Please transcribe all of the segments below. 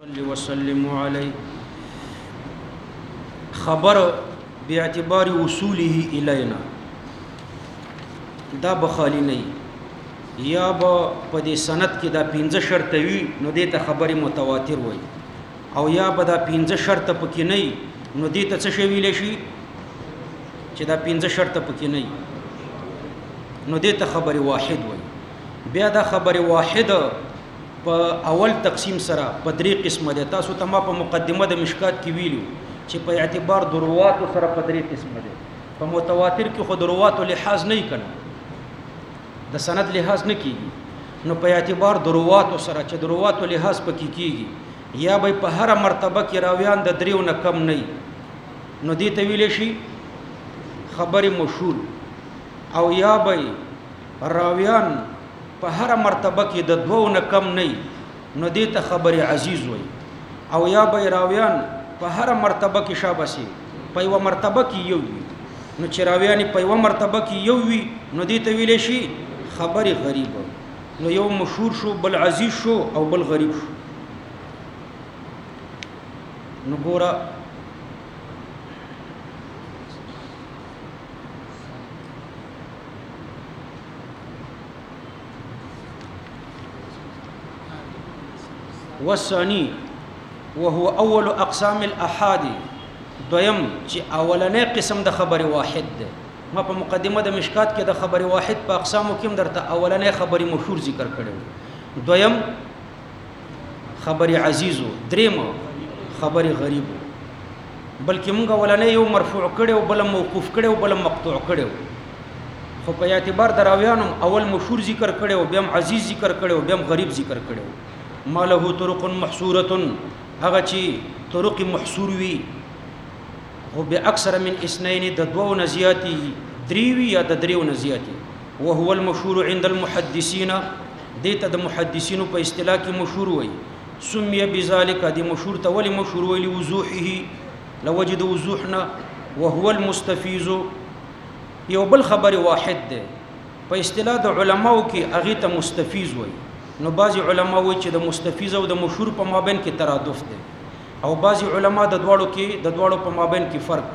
وسلم علی خبر باعتبار وصوله الینا دا بخالی نه یا به په دې سند کې دا 15 شرط وي نو دې ته خبر متواتر وي او یا به دا 15 شرط پکې نه نو دې ته څه شی ویل شي چې دا 15 شرط پکې نه نو دې ته خبر واحد وي بیا دا خبر واحد په اول تقسیم سره په درې قسمه ده تاسو ته ما په مقدمه د مشکات کې ویلو چې په اعتبار دروات سره په درې قسمه ده په متواتر کې خو دروات لحاظ نه کړي د سند لحاظ نه کیږي نو په اعتبار دروات سره چې دروات لحاظ پکې کیږي یا به په هر مرتبه کې راویان د دریو نه کم نه نو دې ته ویل شي خبر مشهور او یا به راویان په هر مرتبه کې د دوو نه کم نه نو دې ته خبر عزیز وي او یا به راویان په هر مرتبه کې شابسي په یو مرتبه کې یو وي نو چې راویان په یو مرتبه کې یو وي نو دې ته ویل شي خبر غریب نو یو مشهور شو بل عزیز شو او بل غریب شو نو ګوره والثاني وهو اول اقسام الاحاد دویم چې اولنې قسم د خبر واحد ده ما په مقدمه د مشکات کې د خبر واحد په اقسامو کې درته اولنې خبر مشهور ذکر کړو دویم خبر عزیز دریم خبر غریب بلکې موږ اولنې یو مرفوع کړو بل موقوف کړو بل مقطوع کړو خو په اعتبار دراویانو اول مشهور ذکر کړو بیا عزیز ذکر کړو بیا غریب ذکر کړو ماله طرق محصوره هغه چې طرق محصور وي هو باكثر من اثنين د دوو نزياتي دریوي یا د دریو نزياتي وهو المشهور عند المحدثين دته د محدثینو په اصطلاح کې مشهور وي سمي بذلك د مشهور ته ولي مشهور وي لوضوحه لوجد وضوحنا وهو المستفيز یو بل خبر واحد ده په اصطلاح د علماو کې اغه ته مستفیض وي نو بعضی علما وایي چې د مستفیض او د مشهور په مابین کې ترادف ده او بعضی علما د دواړو په مابین کې فرق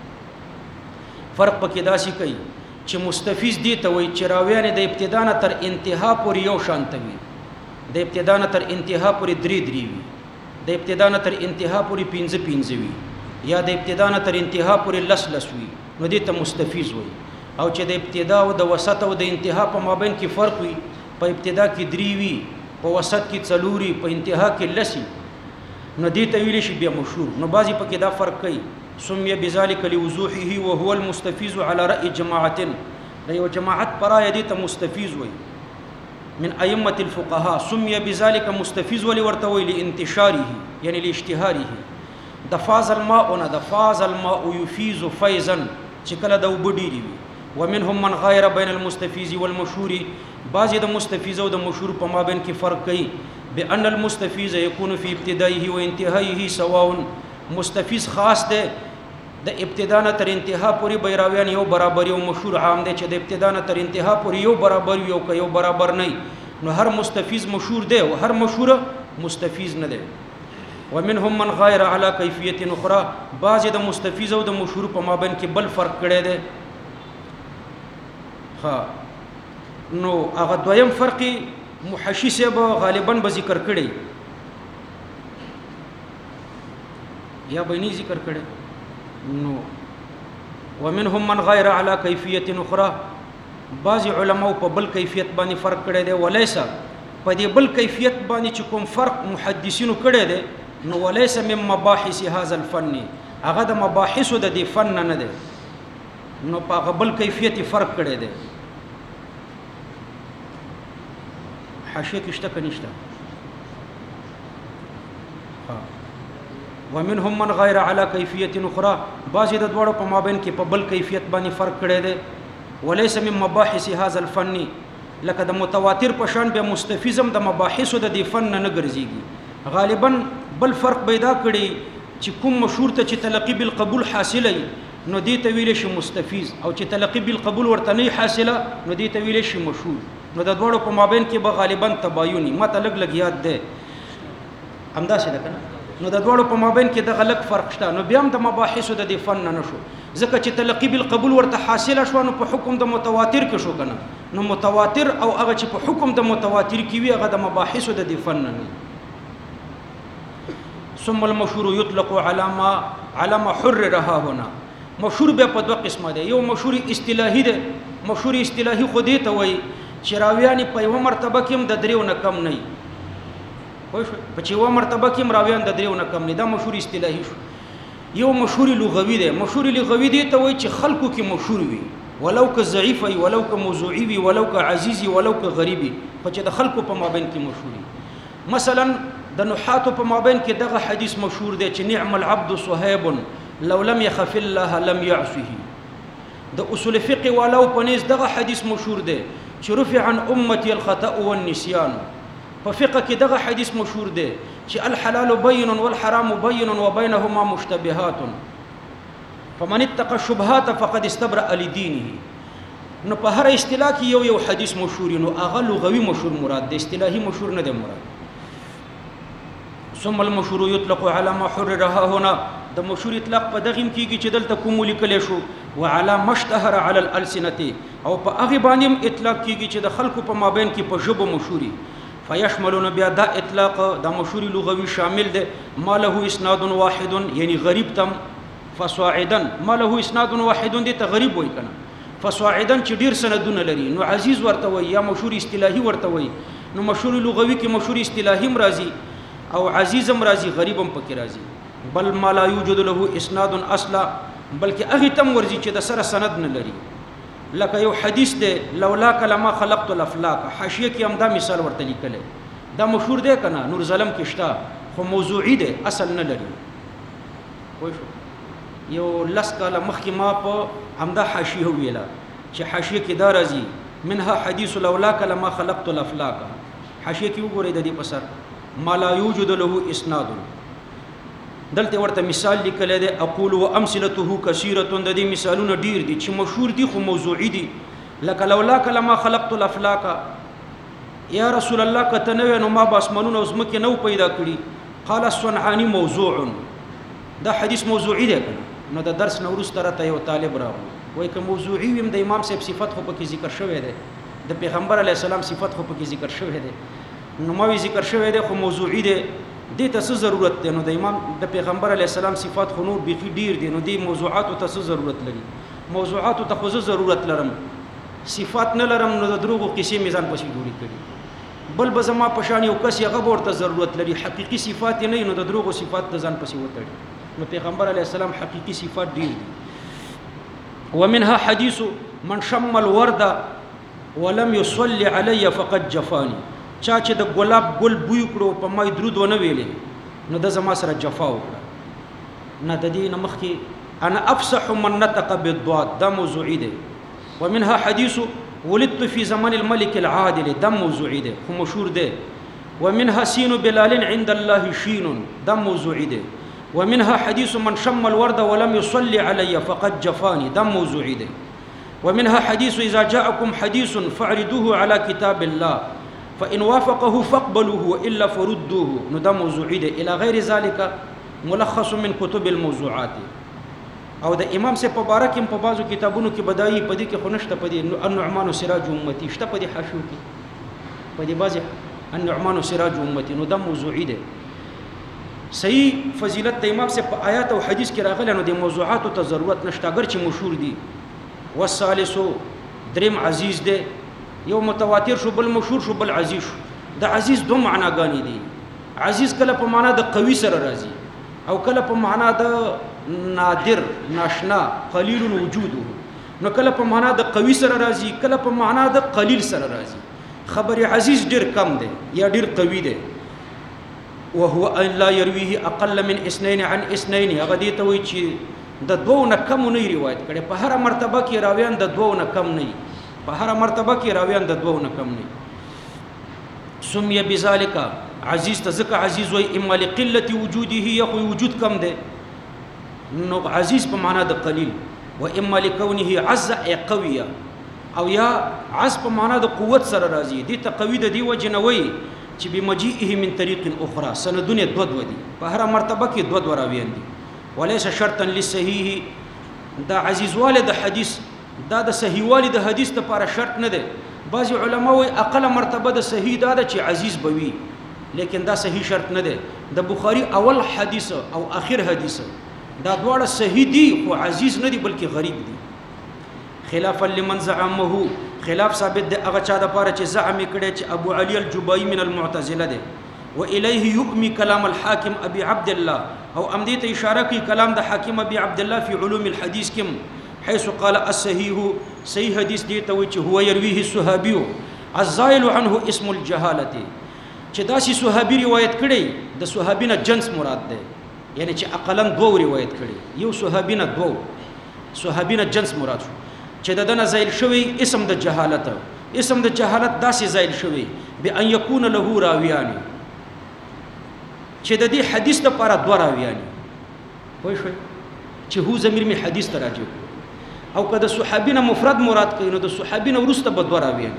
کوي فرق پکې داسي کوي چې مستفیض دي ته وایي چې راویان د ابتدا نه تر انتها پورې یو شانت وي د ابتدا نه تر انتها پورې درې وي د ابتدا نه تر انتها پورې 5 وي یا د ابتدا نه تر انتها پورې لس وي نو دې ته مستفیض وایي او چې د ابتدا او د وسط او د انتها په مابین کې فرق وي په ابتدا کې 3 وي په وسط کې 4 وي په انتها کې لسی نو دې ته ویل شي بیا مشهور نو بعضی پکې دا فرق کوي سمي بذلك لوضوحه وهو المستفيض على راي جماعه دا یو جماعت پرای دې ته مستفیض وي من ائمه الفقهاء سمي بذلك مستفيض ولي ورته وي لانتشاره يعني لاشتهاره دفاز الماء يفيز فيضا چې کله د وبډيري وي ومنهم من غير بين المستفيض والمشهور بعض د مستفیض او د مشهور په مابین کې فرق کوي بان المستفیض يكون في ابتدائه وانتهائه سواء مستفیض خاص ده د ابتدا نه تر انتها پورې بیراویان یو برابر یو مشهور عام ده چې د ابتدا نه تر انتها پورې یو برابر یو برابر نه نو هر مستفیض مشهور ده او هر مشهور مستفیض نه ده ومنهم من غير على كيفيه اخرى بعض د مستفیض او د مشهور په مابین کې بل فرق کړي ده ها نو هغه دویم فرقي محشی صاحب غالبا به ذکر کړي یا به نه ذکر کړي نو ومنهم من غير على كيفيه اخرى بعض علماء په بل کیفیت باندې فرق کړي دي وليس په دې بل کیفیت باندې چې کوم فرق محدثینو کړي دي نو وليس من مباحث هذا الفن هغه د مباحث د دې فن نه دي نو په بل کیفیت فرق کړي دي حاشیه کې شته کنيشته ومنهم من غير على كيفيه اخرى بعض د دوړو په مابین کې په بل کیفیت باندې فرق کړي دي وليس من مباحث هذا الفن لکه د متواتر په شان به مستفیضم د مباحث د دې فن نه ګرځيږي غالبا بل فرق پیدا کړي چې کوم مشهور ته چې تلقي بالقبول حاصله نو دې ته ویل شي مستفیض او چې تلقي بالقبول ورته نه حاصله نو دې ته ویل شي مشهور نو د دوړو په مابین کې به غالبا تبایني ماته لګ یاد ده همداسې ده کنه. نو د دواړو په مابین کې د غلط فرق شته. نو بیا هم د مباحثو د دې فن نه شو، ځکه چې تلقی بالقبول ورته حاصله شو نو په حکم د متواتر کې شو کنه. نو متواتر او هغه چې په حکم د متواتر کې وي هغه د مباحثو د دې فن نه. ثم المشهور يطلق على ما حررها هنا. مشهور به په دوه قسمه ده. یو مشهور اصطلاحي ده. مشهور اصطلاحي خو دې ته وایي چې راویان په یوه مرتبه کې هم د دریو نه کم نه وي. پوه شوې؟ په چې یوه مرتبه کې هم راویان د دریو نه کم نه. دا مشهور اصطلاحي شو. یو مشهور لغوي ده. مشهور لغوي دې ته وایي چې خلکو کې مشهور وي، ولو که ضعیف وي، ولو که موضوعي وي، ولو که عزیز وي، ولو که غریب وي، په چې د خلکو په مابین کې مشهور وي. مثلا د نحاتو په مابین کې دغه حدیث مشهور دی چې نعم العبد صهيب لو لم يخف الله لم يعصه. د اصول فقه والو په نيز دغه حدیث مشهور دی چې رفع عن امتي الخطأ والنسيان. په فقه کې دغه حدیث مشهور دی چې الحلال بين والحرام بين وبينهما مشتبهات فمن اتقى الشبهات فقد استبرأ لدينه. نو په هر اصطلاح کې یو حدیث مشهور نو هغه لغوي مشهور مراد دی، اصطلاحي مشهور نه دی مراد. ثم المشهور يطلق على ما حررها هنا. د مشهور اطلاق په دغه کېږي چې دلته کوم لیکل شو، وعلى ما اشتهر على الالسنه، او په هغه باندې اطلاق کېږي چې د خلکو په مابین کې په ژبه مشهوري. فيشملون بیا دا اطلاق د مشهور لغوي شامل ده ما له اسناد واحد، یعنی غریب تم فصاعدا ما له اسناد واحد دي ته غریب وای کنه. فصاعدا چې ډیر سندونه لري نو عزیز ورته وای یا مشهور اصطلاحي ورته وای. نو مشهور لغوي کې مشهور اصطلاحي مرضی او عزیز مرضی غریب هم پکې راځي. بل ما لا يوجد له اسناد اصلا، بلکې هغه تم ورځي چې د سره سند نه لري. لکه یو حدیث ده لولا کلمه خلقت الافلاک، حاشیه کې هم دا مثال ورته لیکل. دا مشهور دی کنه، نور ظلم کې شته خو موضوعي ده، اصل نه لري. وای شو یو لس کاله مخکې ما په همدا حاشیه ویله چې حاشیه کې دا راځي منها حدیث لولا کلمه خلقت الافلاک. حاشیه کې وګورئ د دې په سر ما لا يوجد له اسناد. دلته ورته مثال لیکل دی اقول وامثلته كثيره. د دې مثالونه ډیر دي چې مشهور دي خو موضوعي دي. لکه لولا کلمه خلقت الافلاک، یا رسول الله کته نو نو ما باسمنونه اوس مکه نو پیدا کړی. قال الصنعاني موضوع. دا حدیث موضوعي دی کنه. نو د درس نو ورسته راته یو طالب راغی وای که موضوعي ویم د امام صاحب صفت خو پکې ذکر شوی دی، د پیغمبر علی السلام صفت خو پکې ذکر شوی دی. نو ما وی ذکر شوی دی خو موضوعي دی، دې ته څه ضرورت دی؟ نو د امام د پیغمبر علی السلام صفات خو نور بيخي ډیر دي، نو دې موضوعات ته څه ضرورت لري؟ موضوعات ته خو ضرورت لرم، صفات نه لرم. نو د دروغو قصې میزان پسې جوړی کړي. بل به زما پشان یو کس یغه ورته ضرورت لري، حقيقي صفات نه، نو د دروغو صفات د ځان پسې وتړي. نو پیغمبر علی السلام حقيقي صفات ډیر دي. ومنها حديث من شم الورد ولم يصلي علي فقد جفاني. چا چې د ګلاب ګل بوی کړو په ما درود ونه ویلې نو د زما سره جفا وکړه. نه د دې نمخ کې انا افصح من نطق بالضاد، دا موضوعي دی. ومنها حديث ولدت في زمن الملك العادل، دا موضوعي دی خو مشهور دی. ومنها سين بلال عند الله شين، دا موضوعي دی. ومنها حديث من شم الورد ولم يصلي علي فقد جفاني، دا موضوعي دی. ومنها حديث اذا جاءكم حديث فاعرضوه على كتاب الله فإن وافقه فاقبلوه وإلا فردوه، نو دا موضوعي دی. الى غیر ذلك ملخص من كتب الموضوعات. او د امام سے مبارک په بازو کتابونو کې بدایي پدې کې خنشته پدې النعمان سراج امتی شته پدې حاشیو کې پدې بازي النعمان سراج امتی، نو دا موضوعي دی. صحیح فضیلت د امام سے په آیات او حدیث کې راغلی، نو د موضوعات ته ضرورت نشته اگر چې مشهور دي. والثالث دریم عزیز دی. یو متواتر شو، بل مشهور شو، بل عزیز شو. د عزیز دو معناګانې دي. عزیز کله په معنا د قوي سره راځي او کله په معنا د نادر ناشنا قلیل وجوده. نو کله په معنا د قوي سره راځي، کله په معنا د قلیل سره راځي. خبر عزیز ډیر کم دی یا ډیر قوي دی. وهو ان لا يرويه اقل من اثنين عن اثنين. هغه دې ته وایي چې د دوه نه کم نه روایت کړي. په هر مرتبه کې راویان د دوه نه کم نه، په هر مرتبه کې راویان د دوه نه کم نه. سمي بذلك عزیز ته ځکه عزیز وای اما لقله وجوده، یا خو وجود کم دی نو عزیز په معنا د قلیل. و اما لكونه عز ای قویه، او یا عز په معنا د قوت سره راځي. دې ته قوی د دی وجنوي چې بمجيئه من طريق اخرى سندونه دو دي په هر مرتبه کې دو راویان دي وليس شرطا للصحيح دا عزیز والد حدیث دا د صحیح والد حدیث لپاره شرط نه ده بعض علما وی اقل مرتبه د صحیح دا ده چې عزیز بوي لیکن دا صحیح شرط نه ده د بخاری اول حدیث او اخر حدیث دا دواړه صحیح دي خو عزیز نه دي بلکې غریب دي خلافا لمن زعمه خلاف ثابت ده هغه چا د لپاره چې زعم کړي چې ابو علي الجبائي من المعتزله ده واليه يؤمي كلام الحاكم ابي عبد الله او امدي ته اشاره کوي کلام د حاکم ابي عبد الله في علوم الحديث كم حيث قال الصحيح صحيح حديث دي ته چې هو يرويه الصحابي الزائل عنه اسم الجهاله چې داسي صحابي روایت کړي د صحابینه جنس مراد ده یعنی چې اقلن دو روایت کړي یو صحابینه دو صحابینه جنس مراد شو چې ددن زائل شوی اسم د جهالت داسي زائل شوی بان يكون له راویان چې د دې حدیث لپاره دوه راویان وای شو چې هو ضمیر می حدیث ته راځي او کله صحابینه مفرد مراد کړي نو د صحابینه ورسته به دوه راویان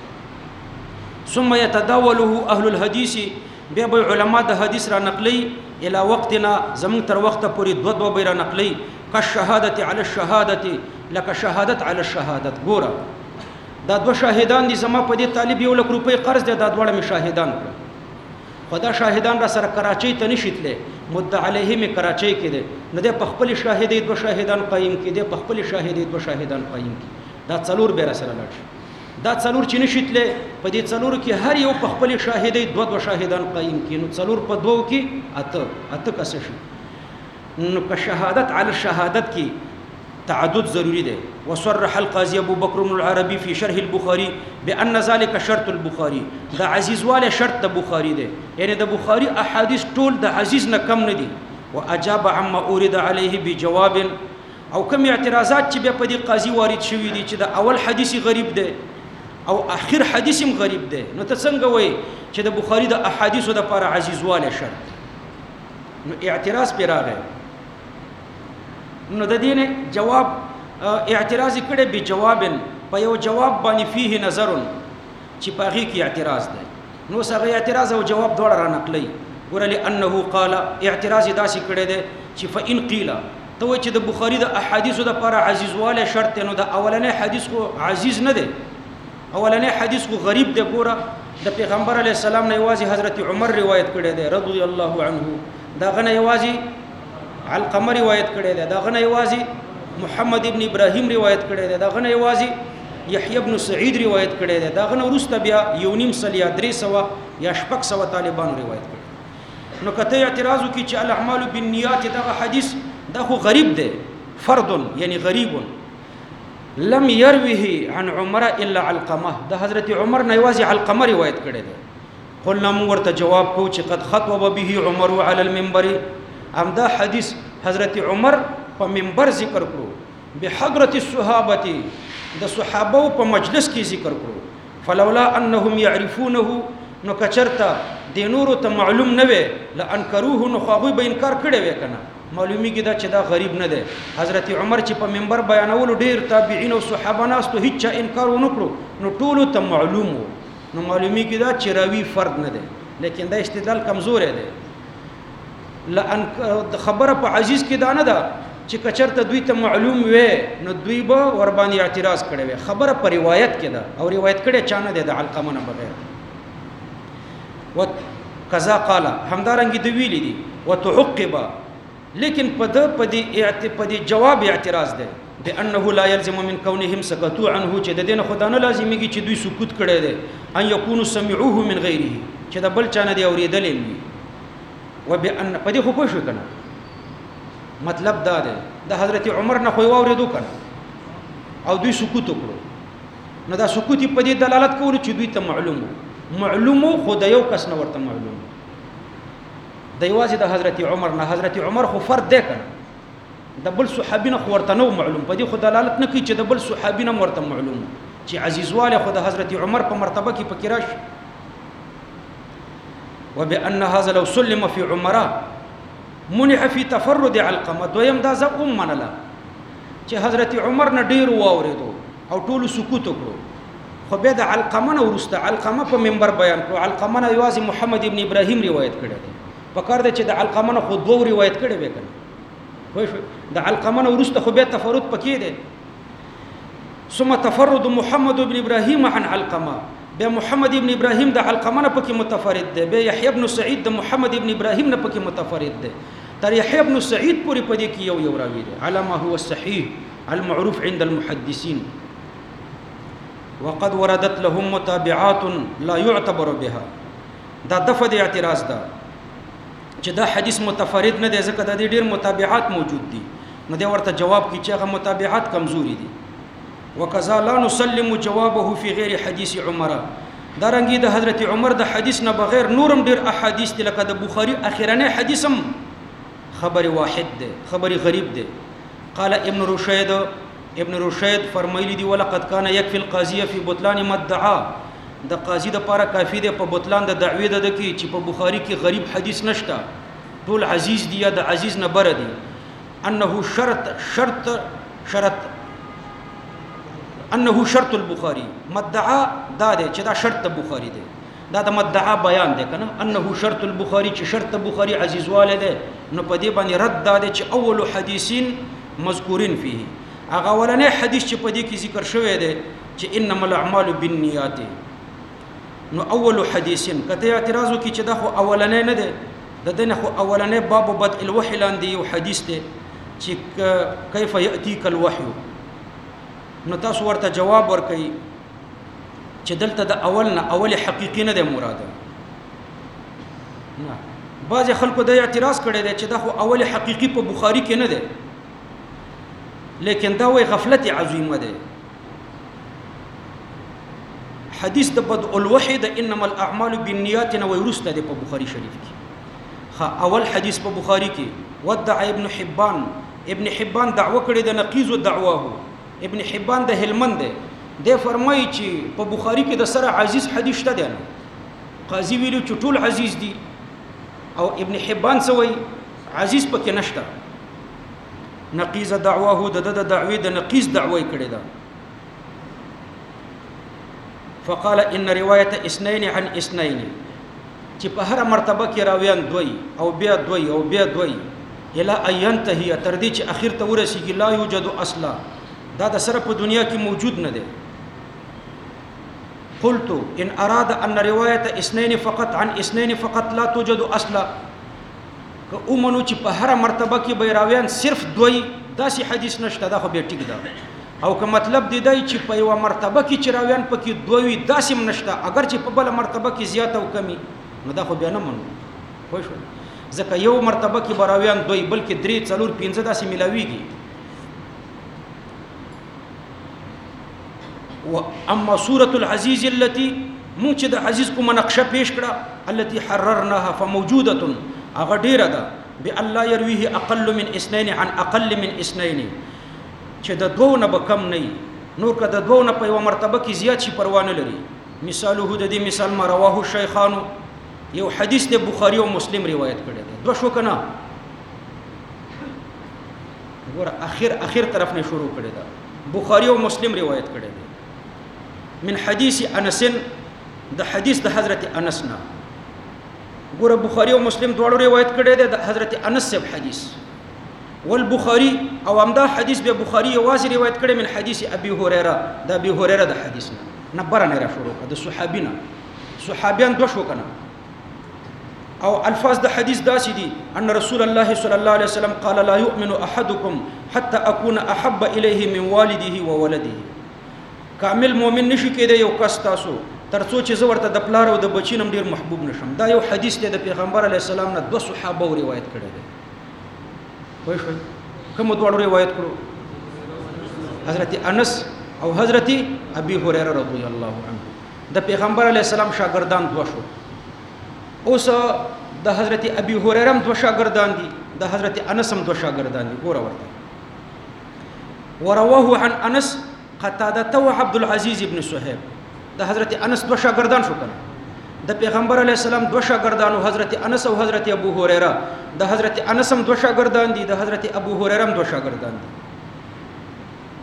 ثم يتداوله اهل الحديث بیا به علما د حدیث را نقلی الى وقتنا زمون تر وخت پورې دوه به را نقلی كالشهاده على الشهاده لك شهادت على الشهادت ګوره دا دوه شاهدان دي زما په دې طالب یو لک روپۍ قرض دي دا دوه می شاهدان کړ خدا شاهدان را سره کراچۍ ته نشیتله مدعا علیه می کراچۍ کې دي نه د خپل شاهدې دوه شاهدان قایم کې دي په خپل شاهدې دوه شاهدان قایم کې دا څلور به را سره لاړ دا څلور چې نشیتله په دې څلور کې هر یو په خپل شاهدې دوه شاهدان قایم کې نو څلور په دوه کې اته کس شي نو که شهادت علی الشهادت کې تعدد ضروری ده وصرح القاضي ابو بكر بن العربي في شرح البخاري بان ذلك شرط البخاري ده عزیز واله شرط د بخاری ده یعنی د بخاری احادیث ټول د عزیز نه کم نه دي واجاب عما اورد عليه بجواب او کوم اعتراضات چې په دې قاضي وارد شوی دي چې د اول حدیث غریب ده او اخر حدیث هم غریب ده نو ته څنګه وای چې د بخاری د احادیثو د لپاره عزیز واله شرط نو اعتراض پر راغی نو د دې نه جواب اعتراض کړي به جواب په یو جواب باندې فيه نظر چې پاغي کې اعتراض ده نو سغه اعتراض او جواب دواړه را نقلي ورلی انه قال اعتراض داسې کړي ده چې فإن قيل تو چې د بخاری د احادیثو د لپاره عزیز واله شرط نو د اولنې حدیث کو عزیز نه ده اولنې حدیث کو غریب ده ګوره د پیغمبر علی السلام نه یوازې حضرت عمر روایت کړي ده رضی الله عنه دا غنه یوازې علقمه روایت کړي ده دا غنه یوازي محمد ابن ابراهيم روایت کړي ده دا غنه یوازي يحيى ابن سعيد روایت کړي ده دا غنه ورسته بیا یونیم سلیا 300 یا شپږ سو طالبان روایت کړي نو کته اعتراض کی چې الاعمال بالنیات دا حدیث دا خو غریب ده فرد یعنی غریب لم يروه عن عمر الا علقمه دا حضرت عمر نه یوازي علقمه روایت کړي ده قلنا موږ ورته جواب کو چې قد خطب به عمر على المنبر امدا حدیث حضرت عمر په منبر ذکر کړو بحضرت الصحابه د صحابه په مجلس کې ذکر کړو فلولا انهم يعرفونه نو کچرتا د نور ته معلوم نه وي لانکروه نو خو به انکار کړي وي کنه معلومی کې دا چې دا غریب نه ده حضرت عمر چې په منبر بیانول ډیر تابعین او صحابه ناس ته هیڅ انکار ونکړو نو ټول ته معلوم نو معلومی کې دا چې راوی فرد نه ده لیکن دا استدلال کمزور دی لأن خبره په عزیز کې دا نه ده چې کچرته دوی ته معلوم وي نو دوی به ور باندې اعتراض کړي وي خبره په روایت کې ده او روایت کړي چانه ده د علقمه نه بغیر وکذا قال همدارنګ دی ویلي دي وتعقب لیکن په دې جواب اعتراض ده بانه لا يلزم من كونهم سكتوا عنه چې د دین خدانه لازمي چې دوی سکوت کړي دي ان يكونوا سمعوه من غيره چې د بل چانه دی اوریدل وبان په دې خو پوه شو کنه مطلب دا ده د حضرت عمر نه خو اوریدو کنه او دوی سکوت وکړو نو دا سکوت په دې دلالت کوي چې دوی ته معلومو خو د یو کس نه ورته معلوم د یوازې د حضرت عمر نه حضرت عمر خو فرد دی کنه د بل صحابي نه ورته نو معلوم په دې خو دلالت نه کوي چې د بل صحابي نه ورته معلوم چې عزیزواله خو د حضرت عمر په مرتبه کې پکې راشي وبأن هذا لو سلم في عمره منع في تفرد علقمه دویم دا ز منله چې حضرت عمر نه ډیر واوریدو او ټول سکوت وکړو خو بیا د علقمه نه ورسته علقمه په منبر بیان کړو. علقمه نه یوازې محمد ابن ابراهیم روایت کړی دی. په کار دی چې د علقمه نه خو دوه روایت کړی وی کنه. وای شو د علقمه نه ورسته خو بیا تفرد پکې دی. ثم تفرد محمد ابن ابراهیم عن علقمه، بیا محمد ابن ابراهیم د علقمه نه پکې متفرد دی. بیا یحیی ابن سعید د محمد ابن ابراهیم نه پکې متفرد دی. تر یحیی ابن سعید پورې پدې کې یو راوی دی علی ما هو الصحیح المعروف عند المحدثین. وقد وردت لهم متابعات لا يعتبر بها. دا دفع د اعتراض ده چې دا حدیث متفرد نه دی ځکه د دې ډېر متابعات موجود دي. نو دی ورته جواب کوي چې هغه متابعات کمزوري دي. وکذا لا نسلم جوابه في غیر حدیث عمر. دا رنګي د حضرت عمر د حدیث نه بغیر نورم ډېر احادیث دي لکه د بخاری اخیرنی حدیثم خبر واحد ده، خبر غریب ده. قال ابن رشید فرمایلی دی ولقد کان یکفی القاضی فی بطلان ما ادعا. د قاضی د پاره کافی دی په بطلان د دعوی د کی چې په بخاری کې غریب حدیث نشتا، ټول عزیز دی یا د عزیز نه بر دی. انه شرط البخاری مدعا دا دی چې دا شرط د بخاری دی. دا د مدعا بیان دی کنه. انه شرط البخاری چې شرط د بخاری عزیز والده. نو په دې باندې رد دا دی چې اول حدیثین مذکورین فيه. هغه ولنې حدیث چې په دې کې ذکر شوی دی چې انما الاعمال بالنیات. نو اول حدیثین کته اعتراض وکړي چې دا خو اولنې نه دی، د دې نه خو اولنې باب بدء الوحی لاندې یو حدیث دی چې کیف یاتیک الوحی. نو تاسو ورته جواب ورکړئ چې دلته د اول نه اول حقیقی نه دی مراده. نه بعض خلکو د اعتراض کړی دی چې دا خو اول حقیقی په بخاری کې نه دی، لیکن دا وی غفلت عظیمه ده. حدیث د بدء الوحی د انما الاعمال بالنیات نه ورسته ده په بخاری شریف کې. اول حدیث په بخاری کې ودع ابن حبان دعوه کړی د نقیض او دعواه. ابن حبان د هلمند ده فرمایي چې په بخاری کې د سره عزیز حدیث شته ده. قاضی ویلو چې ټول عزیز دي او ابن حبان سوی عزیز پکې نشته. نقیض دعواه د دعوی د نقیض دعوی کړی دا. فقال ان روایت اثنين عن اثنين چې په هر مرتبه کې راویان دوی او بیا دوی او بیا دوی الا اينتهي تر دې چې اخر ته ورسیږي لا یوجد اصلا. دا د سره په دنیا کې موجود نه دی. قلت ان اراد ان روایت اثنين فقط عن اثنين فقط لا توجد اصلا. که اومنو چې په هر مرتبه کې بیراویان صرف دوی داسې حدیث نشته دا خو به ټیک ده. او که مطلب دی چې په یو مرتبه کې چې راویان پکې دوی داسې نشته، اگر چې په بل مرتبه کې زیات او کمی نو دا خو بیا نه منو. خو شو ځکه یو مرتبه کې براویان دوی بلکې 3 4 5 داسې ملاویږي. و اما سوره العزیز التي مونږ چې د عزیز کوم نقشه پیش کړه التي حررناها فموجوده هغه ډیره ده. بالله يرويه اقل من اثنين عن اقل من اثنين چې د دوه نه به کم نه نور که د دوه نه په یو مرتبه کې زیات شي پروا نه لري. مثاله د دې مثال ما رواه الشيخان یو حدیث د بخاری او مسلم روایت کړی دی. دوه شو کنه ګور اخر طرف نه شروع کړی دا. بخاری او مسلم روایت کړی دی من حدیث انس د حدیث د حضرت انس نه. ګور بخاری او مسلم دواړو روایت کړی دی د حضرت انس سے حدیث. والبخاری او امدا حدیث به بخاری واز روایت کړي من حدیث ابي هريره د ابي هريره د حدیث نه برنه را شروع د صحابینا صحابیان دو شو کنه. او الفاظ د حدیث داسې دي ان رسول الله صلی الله علیه وسلم قال لا يؤمن احدكم حتى اكون احب اليه من والده وولده. کامل مؤمن نشي کېدی یو کس تاسو ترڅو چې زه ورته د پلار او د بچینم ډیر محبوب نشم. دا یو حدیث دی د پیغمبر علی السلام نه دو صحابه روایت کړي دي. وای شو کوم دوه روایت کړو حضرت انس او حضرت ابي هريره رضی الله عنه. د پیغمبر علی السلام شاګردان دوه شو. اوس د حضرت ابي هريره هم دوه شاګردان دي، د حضرت انس هم دوه شاګردان دي. ګوره ورته ورواه عن انس قتاده و عبد العزيز ابن صهيب. د حضرت انس دوه شاګردان شو کنه. د پیغمبر علی السلام دوه شاګردانو حضرت انس او حضرت ابو هريره. د حضرت انس هم دوه شاګردان دي، د حضرت ابو هريره هم دوه شاګردان دي.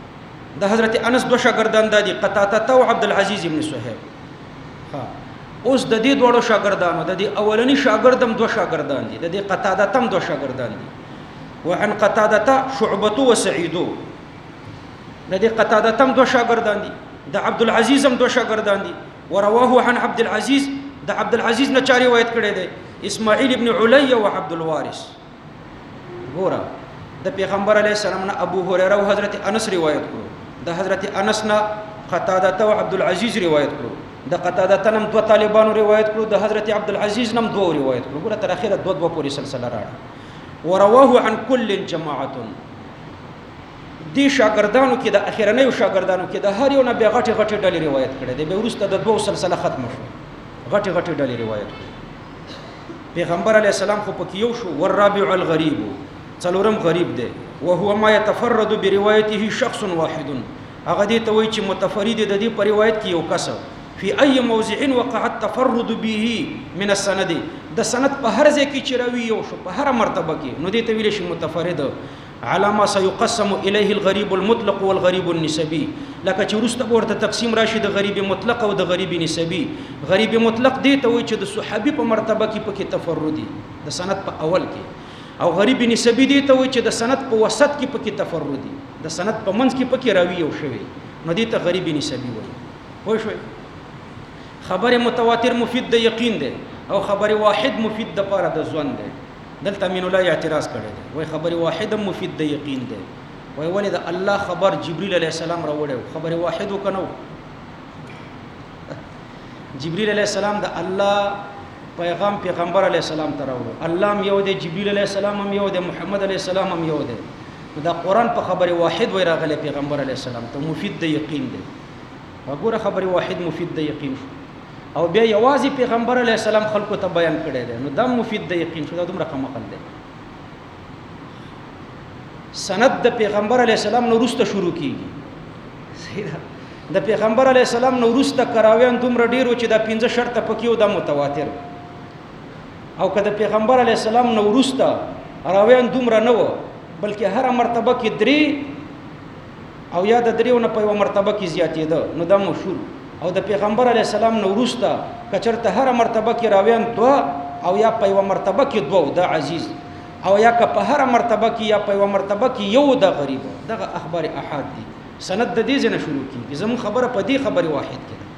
د حضرت انس دو شاګردان دي قتاده او عبد العزيز ابن صهيب. ها اوس د دې دوړو شاګردانو د دې اولنی شاګردم دو شاګردان دي، د دې قتاده تم دو شاګردان دي. وعن قتاده شعبه وسعيد، د دې قتاده تم دو شاګردان دي، د عبد العزيز هم دو شاګردان دي. ورواه عن عبد العزيز، د عبد العزيز نه چا روایت کړی دی اسماعیل ابن علي او عبد الوارث. ګوره د پیغمبر علیه السلام نه ابو هريره او حضرت انس روایت کړو، د حضرت انس نه قتاده او عبد العزيز روایت کړو، د قتاده نم دو طالبانو روایت کړو، د حضرت عبد العزيز نم دو روایت کړو. ګوره تر اخره دو پورې سلسله راړه. ورواه عن كل جماعه، دي شاګردانو کې د اخرنیو شاګردانو کې د هر یو نه به غټي غټي ډلې روایت کړي دي، به ورسته د دوه سلسله ختم شو، غټي غټي ډلې روایت کړي. پیغمبر علی السلام خو پکې یو شو. والرابع الغریب، څلورم غریب دی. وهو ما يتفرد بروايته شخص واحد، هغه دې ته وایي چې متفرد د دې په روایت کې یو کس فی ای موضع وقع التفرد به من السند، د سند په هر ځای کې چې راوي یو شو په هر مرتبه کې، نو دې ته ویل شي متفرد. على ما سيقسم اليه الغريب المطلق والغريب النسبي، لکه چې ورسته ورته تقسیم راشي د غریب مطلق او د غریب نسبی. غریب مطلق دی ته وایي چې د صحابي په مرتبه کې پکې تفردي د سند په اول کې، او غریب نسبی دی ته وایي چې د سند په وسط کې پکې تفردي، د سند په منځ کې پکې راوي یو شوی، نو دې ته غریب نسبی وایي. پوه شئ؟ خبر متواتر مفید د یقین دی او خبر واحد مفید د پاره د ځوان دی. دلته امین الله اعتراض کړی دی، وای خبر واحد مفید د یقین دی. وای ولې د الله خبر جبريل علیه السلام راوړو، خبر واحد وکنو. جبريل علیه السلام د الله پیغام پیغمبر علیه السلام ته راوړو، الله هم یو دی، جبريل علیه السلام هم یو دی، محمد علیه السلام هم یو دی. دا قران په خبر واحد وای راغلی پیغمبر علیه السلام ته، مفید د یقین دی. وګوره خبر واحد مفید د یقین شو، او بیا یوازې پیغمبر علیه السلام خلکو ته بیان کړی دی، نو دا مفید د یقین شو. دا دومره کم عقل دی. سند د پیغمبر علیه السلام نو وروسته شروع کیږي. صحیح ده، د پیغمبر علیه السلام نو وروسته کراویان دومره ډیرو چې دا 15 شرط پکې او دا متواتر، او که د پیغمبر علیه السلام نو وروسته راویان دومره نه و، بلکې هر مرتبه کې 3 او یا د 3 نه په یو مرتبه کې زیاتېده، نو دا مشهور. او د پیغمبر علی السلام نو وروسته کچرته هر مرتبه کې راویان دوا او یا په یو مرتبه کې دوا د عزیز، او یا که په هر مرتبه کې یا په یو مرتبه کې یو د غریب. دغه اخبار احاد دي. سند د دې ځنه شروع کیږي. زموږ خبره په دې خبره واحد کې